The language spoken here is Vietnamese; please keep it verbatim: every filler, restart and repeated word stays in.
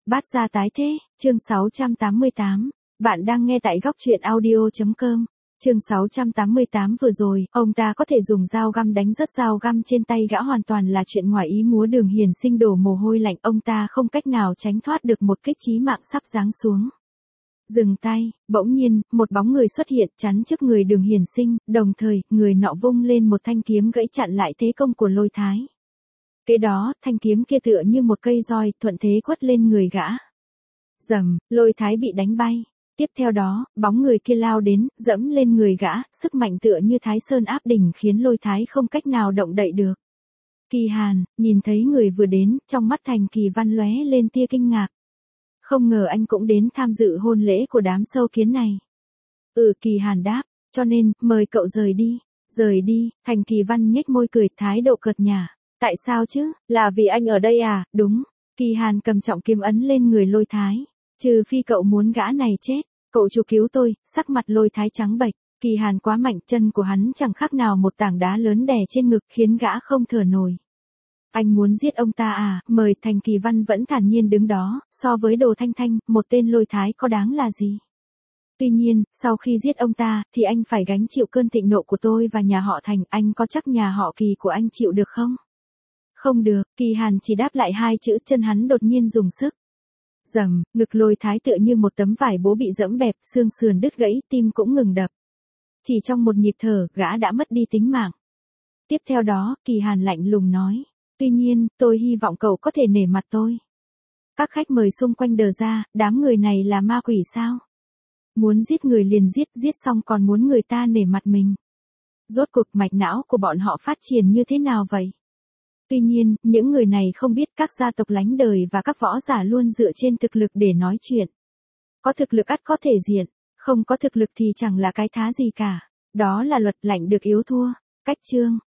Bát gia tái thế, chương sáu trăm tám mươi tám. Bạn đang nghe tại góc truyện audio.com. Chương sáu trăm tám mươi tám vừa rồi, ông ta có thể dùng dao găm đánh rớt dao găm trên tay gã hoàn toàn là chuyện ngoài ý muốn. Đường Hiền Sinh đổ mồ hôi lạnh, ông ta không cách nào tránh thoát được một kích chí mạng sắp giáng xuống. Dừng tay, bỗng nhiên, một bóng người xuất hiện chắn trước người Đường Hiền Sinh, đồng thời, người nọ vung lên một thanh kiếm gãy chặn lại thế công của Lôi Thái. Kế đó, thanh kiếm kia tựa như một cây roi, thuận thế quất lên người gã. Rầm, Lôi Thái bị đánh bay. Tiếp theo đó, bóng người kia lao đến, dẫm lên người gã, sức mạnh tựa như Thái Sơn áp đỉnh khiến Lôi Thái không cách nào động đậy được. Kỳ Hàn, nhìn thấy người vừa đến, trong mắt Thành Kỳ Văn lóe lên tia kinh ngạc. Không ngờ anh cũng đến tham dự hôn lễ của đám sâu kiến này. Ừ, Kỳ Hàn đáp, cho nên, mời cậu rời đi. Rời đi, Thành Kỳ Văn nhếch môi cười, thái độ cợt nhả. Tại sao chứ, là vì anh ở đây à, đúng. Kỳ Hàn cầm trọng kiếm ấn lên người Lôi Thái. Trừ phi cậu muốn gã này chết, cậu chủ cứu tôi. Sắc mặt Lôi Thái trắng bệch. Kỳ Hàn quá mạnh, chân của hắn chẳng khác nào một tảng đá lớn đè trên ngực khiến gã không thở nổi. Anh muốn giết ông ta à, mời. Thành Kỳ Văn vẫn thản nhiên đứng đó, so với Đồ Thanh Thanh, một tên Lôi Thái có đáng là gì. Tuy nhiên, sau khi giết ông ta, thì anh phải gánh chịu cơn thịnh nộ của tôi và nhà họ Thành, anh có chắc nhà họ Kỳ của anh chịu được không? Không được, Kỳ Hàn chỉ đáp lại hai chữ, chân hắn đột nhiên dùng sức. Rầm, ngực Lôi Thái tựa như một tấm vải bố bị dẫm bẹp, xương sườn đứt gãy, tim cũng ngừng đập. Chỉ trong một nhịp thở, gã đã mất đi tính mạng. Tiếp theo đó, Kỳ Hàn lạnh lùng nói. Tuy nhiên, tôi hy vọng cậu có thể nể mặt tôi. Các khách mời xung quanh đờ ra, đám người này là ma quỷ sao? Muốn giết người liền giết, giết xong còn muốn người ta nể mặt mình. Rốt cuộc mạch não của bọn họ phát triển như thế nào vậy? Tuy nhiên, những người này không biết các gia tộc lánh đời và các võ giả luôn dựa trên thực lực để nói chuyện. Có thực lực ắt có thể diện, không có thực lực thì chẳng là cái thá gì cả. Đó là luật, lạnh được yếu thua. Cách chương.